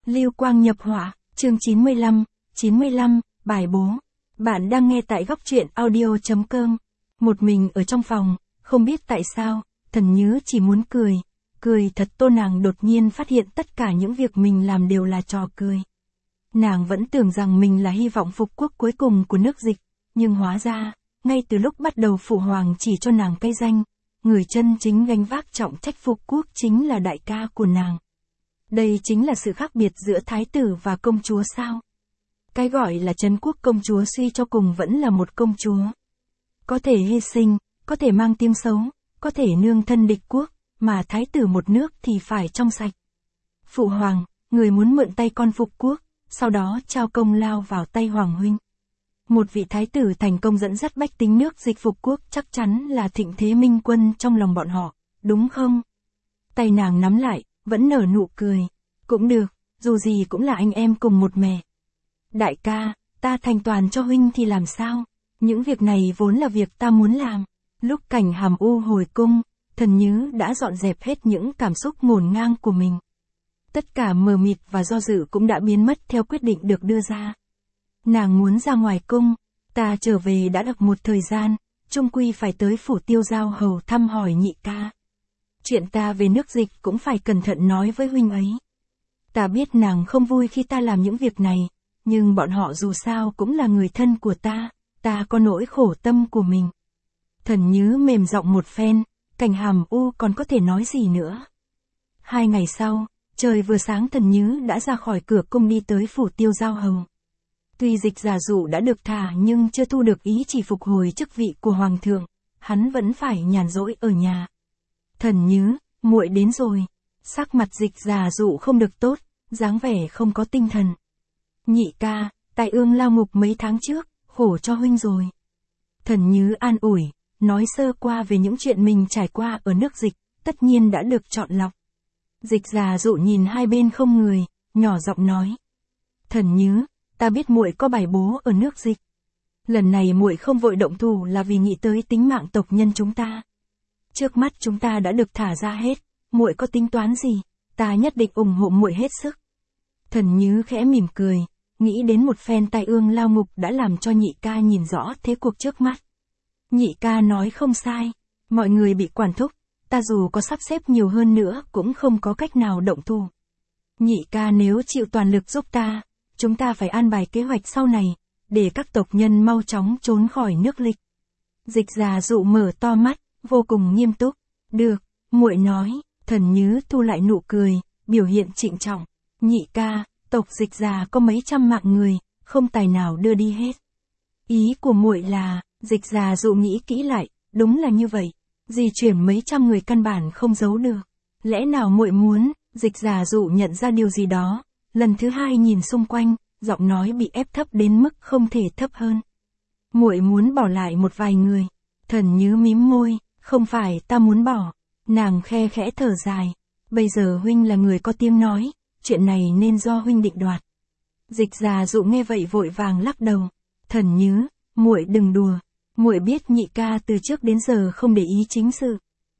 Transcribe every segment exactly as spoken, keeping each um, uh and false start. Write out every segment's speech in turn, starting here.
Lưu quang nhập hỏa, chương chín mươi lăm, chín mươi lăm, bài bố. Bạn đang nghe tại góc truyện audio.com. Một mình ở trong phòng, không biết tại sao, Thần Nhứ chỉ muốn cười. Cười thật Tô nàng đột nhiên phát hiện tất cả những việc mình làm đều là trò cười. Nàng vẫn tưởng rằng mình là hy vọng phục quốc cuối cùng của nước Dịch, nhưng hóa ra, ngay từ lúc bắt đầu Phụ Hoàng chỉ cho nàng cây danh, người chân chính gánh vác trọng trách phục quốc chính là đại ca của nàng. Đây chính là sự khác biệt giữa thái tử và công chúa sao? Cái gọi là trấn quốc công chúa suy cho cùng vẫn là một công chúa. Có thể hy sinh, có thể mang tiếng xấu, có thể nương thân địch quốc, mà thái tử một nước thì phải trong sạch. Phụ Hoàng, người muốn mượn tay con phục quốc, sau đó trao công lao vào tay Hoàng huynh. Một vị thái tử thành công dẫn dắt bách tính nước Dịch phục quốc chắc chắn là thịnh thế minh quân trong lòng bọn họ, đúng không? Tay nàng nắm lại, vẫn nở nụ cười. Cũng được, dù gì cũng là anh em cùng một mẹ. Đại ca, ta thành toàn cho huynh thì làm sao? Những việc này vốn là việc ta muốn làm. Lúc Cảnh Hàm U hồi cung, Thần Nhứ đã dọn dẹp hết những cảm xúc ngổn ngang của mình. Tất cả mờ mịt và do dự cũng đã biến mất theo quyết định được đưa ra. Nàng muốn ra ngoài cung, ta trở về đã được một thời gian, chung quy phải tới phủ Tiêu Giao Hầu thăm hỏi nhị ca. Chuyện ta về nước Dịch cũng phải cẩn thận nói với huynh ấy. Ta biết nàng không vui khi ta làm những việc này, nhưng bọn họ dù sao cũng là người thân của ta, ta có nỗi khổ tâm của mình. Thần Nhứ mềm giọng một phen, Cảnh Hàm U còn có thể nói gì nữa. Hai ngày sau, trời vừa sáng Thần Nhứ đã ra khỏi cửa cung đi tới phủ Tiêu Giao Hầu. Tuy Dịch Giả Dụ đã được thả nhưng chưa thu được ý chỉ phục hồi chức vị của Hoàng thượng, hắn vẫn phải nhàn rỗi ở nhà. Thần Nhứ, muội đến rồi. Sắc mặt Dịch Giả Dụ không được tốt, dáng vẻ không có tinh thần. Nhị ca, tại ương lao ngục mấy tháng trước, khổ cho huynh rồi. Thần Nhứ an ủi, nói sơ qua về những chuyện mình trải qua ở nước Dịch, tất nhiên đã được chọn lọc. Dịch Giả Dụ nhìn hai bên không người, nhỏ giọng nói. Thần Nhứ, ta biết muội có bài bố ở nước Dịch. Lần này muội không vội động thủ là vì nghĩ tới tính mạng tộc nhân chúng ta. Trước mắt chúng ta đã được thả ra hết, muội có tính toán gì, ta nhất định ủng hộ muội hết sức. Thần Nhứ khẽ mỉm cười, nghĩ đến một phen tai ương lao ngục đã làm cho nhị ca nhìn rõ thế cuộc trước mắt. Nhị ca nói không sai, mọi người bị quản thúc, ta dù có sắp xếp nhiều hơn nữa cũng không có cách nào động thủ. Nhị ca nếu chịu toàn lực giúp ta, chúng ta phải an bài kế hoạch sau này, để các tộc nhân mau chóng trốn khỏi nước Lịch. Dịch Giả Dụ mở to mắt, vô cùng nghiêm túc. Được, muội nói. Thần Nhứ thu lại nụ cười, biểu hiện trịnh trọng. Nhị ca, tộc Dịch già có mấy trăm mạng người, không tài nào đưa đi hết. Ý của muội là, Dịch Giả Dụ nghĩ kỹ lại, đúng là như vậy. Di chuyển mấy trăm người căn bản không giấu được. Lẽ nào muội muốn? Dịch Giả Dụ nhận ra điều gì đó. Lần thứ hai nhìn xung quanh, giọng nói bị ép thấp đến mức không thể thấp hơn. Muội muốn bỏ lại một vài người. Thần Nhứ mím môi, không phải ta muốn bỏ. Nàng khe khẽ thở dài. Bây giờ huynh là người có tiếng nói, chuyện này nên do huynh định đoạt. Dịch Giả Dụ nghe vậy vội vàng lắc đầu. Thần Nhứ, muội đừng đùa. Muội biết nhị ca từ trước đến giờ không để ý chính sự.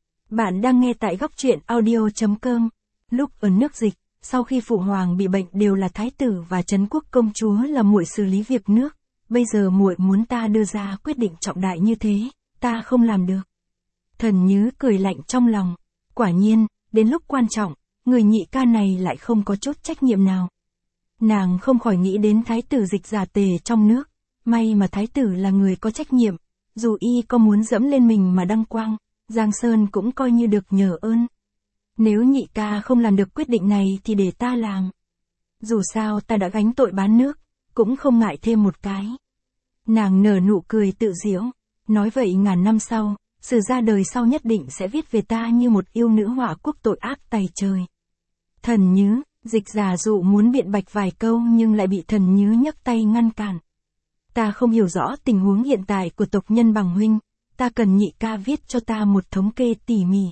Bạn đang nghe tại góc truyện audio.com. Lúc ở nước Dịch, sau khi Phụ Hoàng bị bệnh đều là thái tử và trấn quốc công chúa là muội xử lý việc nước. Bây giờ muội muốn ta đưa ra quyết định trọng đại như thế, ta không làm được. Thần Nhứ cười lạnh trong lòng. Quả nhiên, đến lúc quan trọng, người nhị ca này lại không có chút trách nhiệm nào. Nàng không khỏi nghĩ đến thái tử Dịch Giả Tề trong nước. May mà thái tử là người có trách nhiệm. Dù y có muốn dẫm lên mình mà đăng quang, Giang Sơn cũng coi như được nhờ ơn. Nếu nhị ca không làm được quyết định này thì để ta làm. Dù sao ta đã gánh tội bán nước, cũng không ngại thêm một cái. Nàng nở nụ cười tự giễu. Nói vậy ngàn năm sau, sử ra đời sau nhất định sẽ viết về ta như một yêu nữ họa quốc tội ác tày trời. Thần Nhứ, Dịch Giả Dụ muốn biện bạch vài câu nhưng lại bị Thần Nhứ nhấc tay ngăn cản. Ta không hiểu rõ tình huống hiện tại của tộc nhân bằng huynh, ta cần nhị ca viết cho ta một thống kê tỉ mỉ.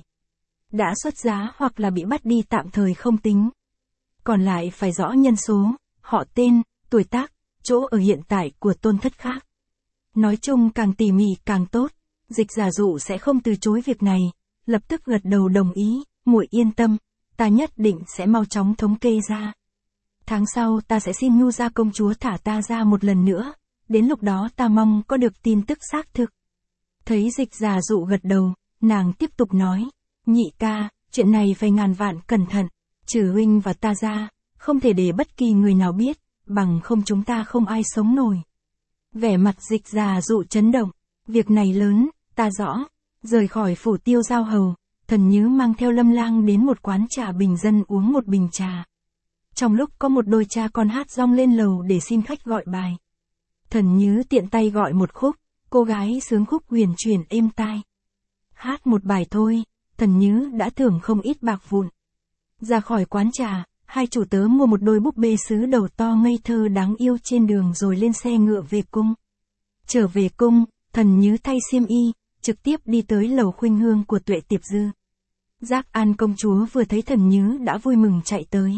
Đã xuất giá hoặc là bị bắt đi tạm thời không tính. Còn lại phải rõ nhân số, họ tên, tuổi tác, chỗ ở hiện tại của tôn thất khác. Nói chung càng tỉ mỉ càng tốt, Dịch Giả Dụ sẽ không từ chối việc này, lập tức gật đầu đồng ý, muội yên tâm, ta nhất định sẽ mau chóng thống kê ra. Tháng sau ta sẽ xin Nhu gia công chúa thả ta ra một lần nữa, đến lúc đó ta mong có được tin tức xác thực. Thấy Dịch Giả Dụ gật đầu, nàng tiếp tục nói, nhị ca, chuyện này phải ngàn vạn cẩn thận, trừ huynh và ta ra, không thể để bất kỳ người nào biết, bằng không chúng ta không ai sống nổi. Vẻ mặt Dịch Giả Dụ chấn động, việc này lớn, ta rõ. Rời khỏi phủ Tiêu Giao hầu, Thần Nhứ mang theo Lâm Lang đến một quán trà bình dân uống một bình trà. Trong lúc có một đôi cha con hát rong lên lầu để xin khách gọi bài. Thần Nhứ tiện tay gọi một khúc, cô gái sướng khúc huyền chuyển êm tai. Hát một bài thôi, Thần Nhứ đã thưởng không ít bạc vụn. Ra khỏi quán trà, hai chủ tớ mua một đôi búp bê sứ đầu to ngây thơ đáng yêu trên đường rồi lên xe ngựa về cung. Trở về cung, Thần Nhứ thay xiêm y, trực tiếp đi tới lầu khuynh hương của Tuệ Tiệp Dư. Giác An công chúa vừa thấy Thần Nhứ đã vui mừng chạy tới.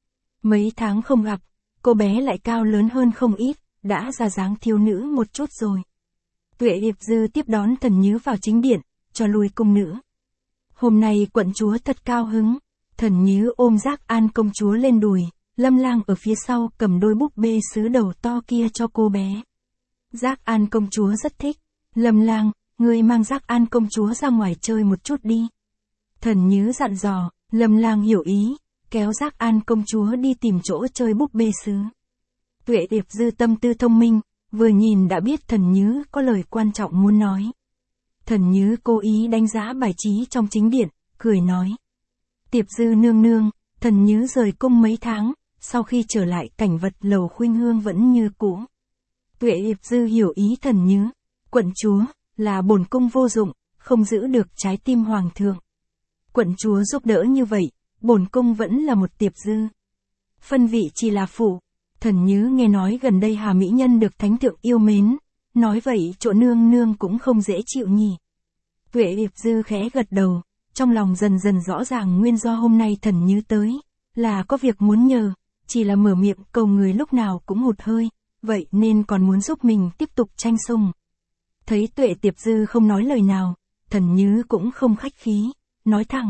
Mấy tháng không gặp, cô bé lại cao lớn hơn không ít, đã ra dáng thiếu nữ một chút rồi. Tuệ Tiệp Dư tiếp đón Thần Nhứ vào chính điện, cho lui cung nữ. Hôm nay quận chúa thật cao hứng, Thần Nhứ ôm Giác An công chúa lên đùi, Lâm Lang ở phía sau cầm đôi búp bê sứ đầu to kia cho cô bé. Giác An công chúa rất thích, Lâm Lang, ngươi mang Giác An công chúa ra ngoài chơi một chút đi. Thần Nhứ dặn dò, Lâm Lang hiểu ý, kéo Giác An công chúa đi tìm chỗ chơi búp bê sứ. Tuệ Tiệp Dư tâm tư thông minh, vừa nhìn đã biết Thần Nhứ có lời quan trọng muốn nói. Thần Nhứ cố ý đánh giá bài trí trong chính điện, cười nói. Tiệp Dư nương nương, Thần Nhứ rời cung mấy tháng, sau khi trở lại cảnh vật lầu khuynh hương vẫn như cũ. Tuệ Tiệp Dư hiểu ý Thần Nhứ, quận chúa, là bổn cung vô dụng, không giữ được trái tim hoàng thượng. Quận chúa giúp đỡ như vậy, bổn cung vẫn là một Tiệp Dư. Phân vị chỉ là phụ. Thần Nhứ nghe nói gần đây Hà Mỹ Nhân được thánh thượng yêu mến, nói vậy chỗ nương nương cũng không dễ chịu nhỉ. Tuệ Tiệp Dư khẽ gật đầu, trong lòng dần dần rõ ràng nguyên do hôm nay Thần Nhứ tới, là có việc muốn nhờ, chỉ là mở miệng cầu người lúc nào cũng hụt hơi, vậy nên còn muốn giúp mình tiếp tục tranh sủng. Thấy Tuệ Tiệp Dư không nói lời nào, Thần Nhứ cũng không khách khí, nói thẳng.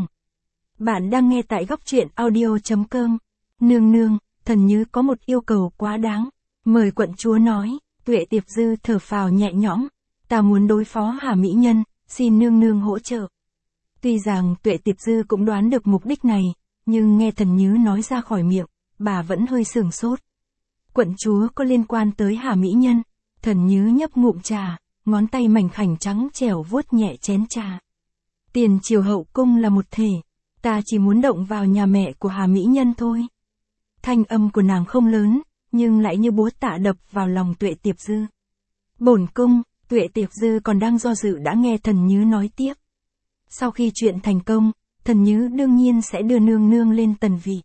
Bạn đang nghe tại góc truyện audio chấm com. Nương nương, Thần Nhứ có một yêu cầu quá đáng. Mời quận chúa nói. Tuệ Tiệp Dư thở phào nhẹ nhõm. Ta muốn đối phó Hà Mỹ Nhân, xin nương nương hỗ trợ. Tuy rằng Tuệ Tiệp Dư cũng đoán được mục đích này, nhưng nghe Thần Nhứ nói ra khỏi miệng, bà vẫn hơi sửng sốt. Quận chúa có liên quan tới Hà Mỹ Nhân. Thần Nhứ nhấp ngụm trà, ngón tay mảnh khảnh trắng trẻo vuốt nhẹ chén trà. Tiền triều hậu cung là một thể, ta chỉ muốn động vào nhà mẹ của Hà Mỹ Nhân thôi. Thanh âm của nàng không lớn, nhưng lại như búa tạ đập vào lòng Tuệ Tiệp Dư. Bổn cung, Tuệ Tiệp Dư còn đang do dự đã nghe Thần Nhứ nói tiếp. Sau khi chuyện thành công, Thần Nhứ đương nhiên sẽ đưa nương nương lên tần vị.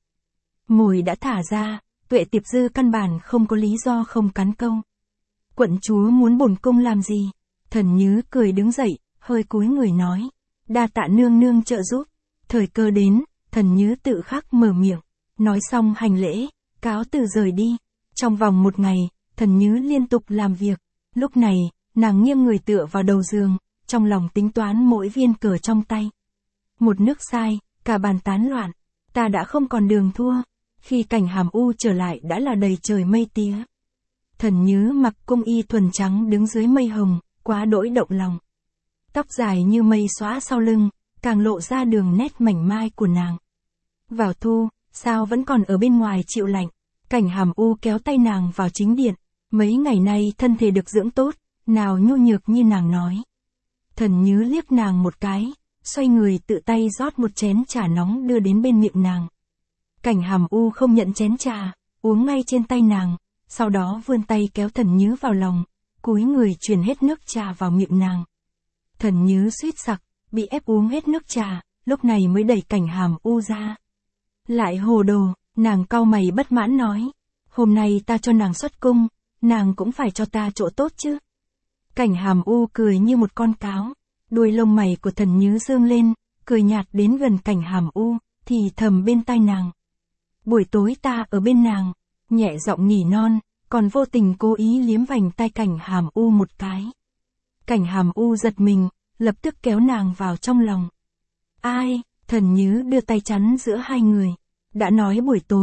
Mồi đã thả ra, Tuệ Tiệp Dư căn bản không có lý do không cắn câu. Quận chúa muốn bổn cung làm gì? Thần Nhứ cười đứng dậy, hơi cúi người nói. Đa tạ nương nương trợ giúp. Thời cơ đến, Thần Nhứ tự khắc mở miệng. Nói xong hành lễ, cáo từ rời đi. Trong vòng một ngày, Thần Nhứ liên tục làm việc. Lúc này, nàng nghiêng người tựa vào đầu giường, trong lòng tính toán mỗi viên cờ trong tay. Một nước sai, cả bàn tán loạn. Ta đã không còn đường thua. Khi cảnh Hàm U trở lại đã là đầy trời mây tía. Thần Nhứ mặc cung y thuần trắng đứng dưới mây hồng, quá đỗi động lòng. Tóc dài như mây xóa sau lưng, càng lộ ra đường nét mảnh mai của nàng. Vào thu, sao vẫn còn ở bên ngoài chịu lạnh, cảnh Hàm U kéo tay nàng vào chính điện. Mấy ngày nay thân thể được dưỡng tốt, nào nhu nhược như nàng nói. Thần Nhứ liếc nàng một cái, xoay người tự tay rót một chén trà nóng đưa đến bên miệng nàng. Cảnh Hàm U không nhận chén trà, uống ngay trên tay nàng, sau đó vươn tay kéo Thần Nhứ vào lòng, cúi người truyền hết nước trà vào miệng nàng. Thần Nhứ suýt sặc, bị ép uống hết nước trà, lúc này mới đẩy cảnh Hàm U ra. Lại hồ đồ, nàng cau mày bất mãn nói, hôm nay ta cho nàng xuất cung, nàng cũng phải cho ta chỗ tốt chứ. Cảnh Hàm U cười như một con cáo, đuôi lông mày của Thần Nhứ dương lên, cười nhạt đến gần cảnh Hàm U, thì thầm bên tai nàng. Buổi tối ta ở bên nàng, nhẹ giọng nhỉ non, còn vô tình cố ý liếm vành tai cảnh Hàm U một cái. Cảnh Hàm U giật mình, lập tức kéo nàng vào trong lòng. Ai? Thần Nhứ đưa tay chắn giữa hai người. Đã nói buổi tối,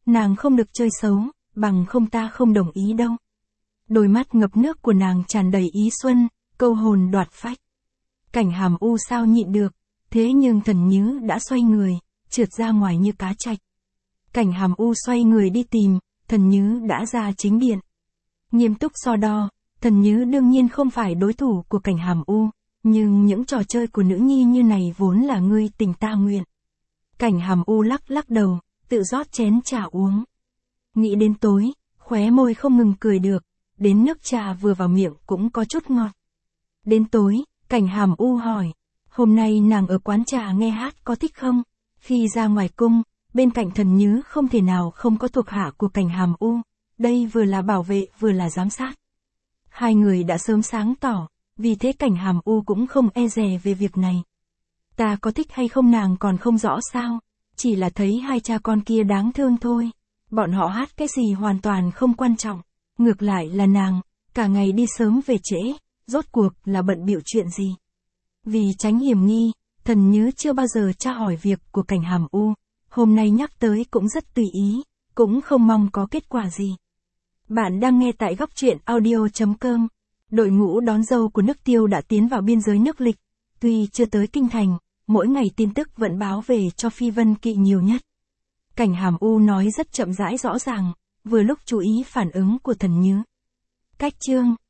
Nàng không được chơi xấu, bằng không ta không đồng ý đâu. Đôi mắt ngập nước của nàng tràn đầy ý xuân, câu hồn đoạt phách. Cảnh Hàm U sao nhịn được, thế nhưng Thần Nhứ đã xoay người, trượt ra ngoài như cá trạch. Cảnh Hàm U xoay người đi tìm, Thần Nhứ đã ra chính điện. Nghiêm túc so đo, Thần Nhứ đương nhiên không phải đối thủ của Cảnh Hàm U, nhưng những trò chơi của nữ nhi như này vốn là ngươi tình ta nguyện. Cảnh Hàm U lắc lắc đầu, tự rót chén trà uống. Nghĩ đến tối, khóe môi không ngừng cười được, đến nước trà vừa vào miệng cũng có chút ngọt. Đến tối, Cảnh Hàm U hỏi, hôm nay nàng ở quán trà nghe hát có thích không? Khi ra ngoài cung, bên cạnh Thần Nhứ không thể nào không có thuộc hạ của Cảnh Hàm U, đây vừa là bảo vệ vừa là giám sát. Hai người đã sớm sáng tỏ, vì thế Cảnh Hàm U cũng không e dè về việc này. Ta có thích hay không nàng còn không rõ sao, chỉ là thấy hai cha con kia đáng thương thôi. Bọn họ hát cái gì hoàn toàn không quan trọng, ngược lại là nàng, cả ngày đi sớm về trễ, rốt cuộc là bận bịu chuyện gì. Vì tránh hiểm nghi, Thần Nhứ chưa bao giờ tra hỏi việc của Cảnh Hàm U, hôm nay nhắc tới cũng rất tùy ý, cũng không mong có kết quả gì. Bạn đang nghe tại góc truyện audio chấm com. Đội ngũ đón dâu của nước Tiêu đã tiến vào biên giới nước Lịch, tuy chưa tới kinh thành, mỗi ngày tin tức vẫn báo về cho Phi Vân Kỵ nhiều nhất. Cảnh Hàm U nói rất chậm rãi rõ ràng, vừa lúc chú ý phản ứng của Thần Nhứ. Cách chương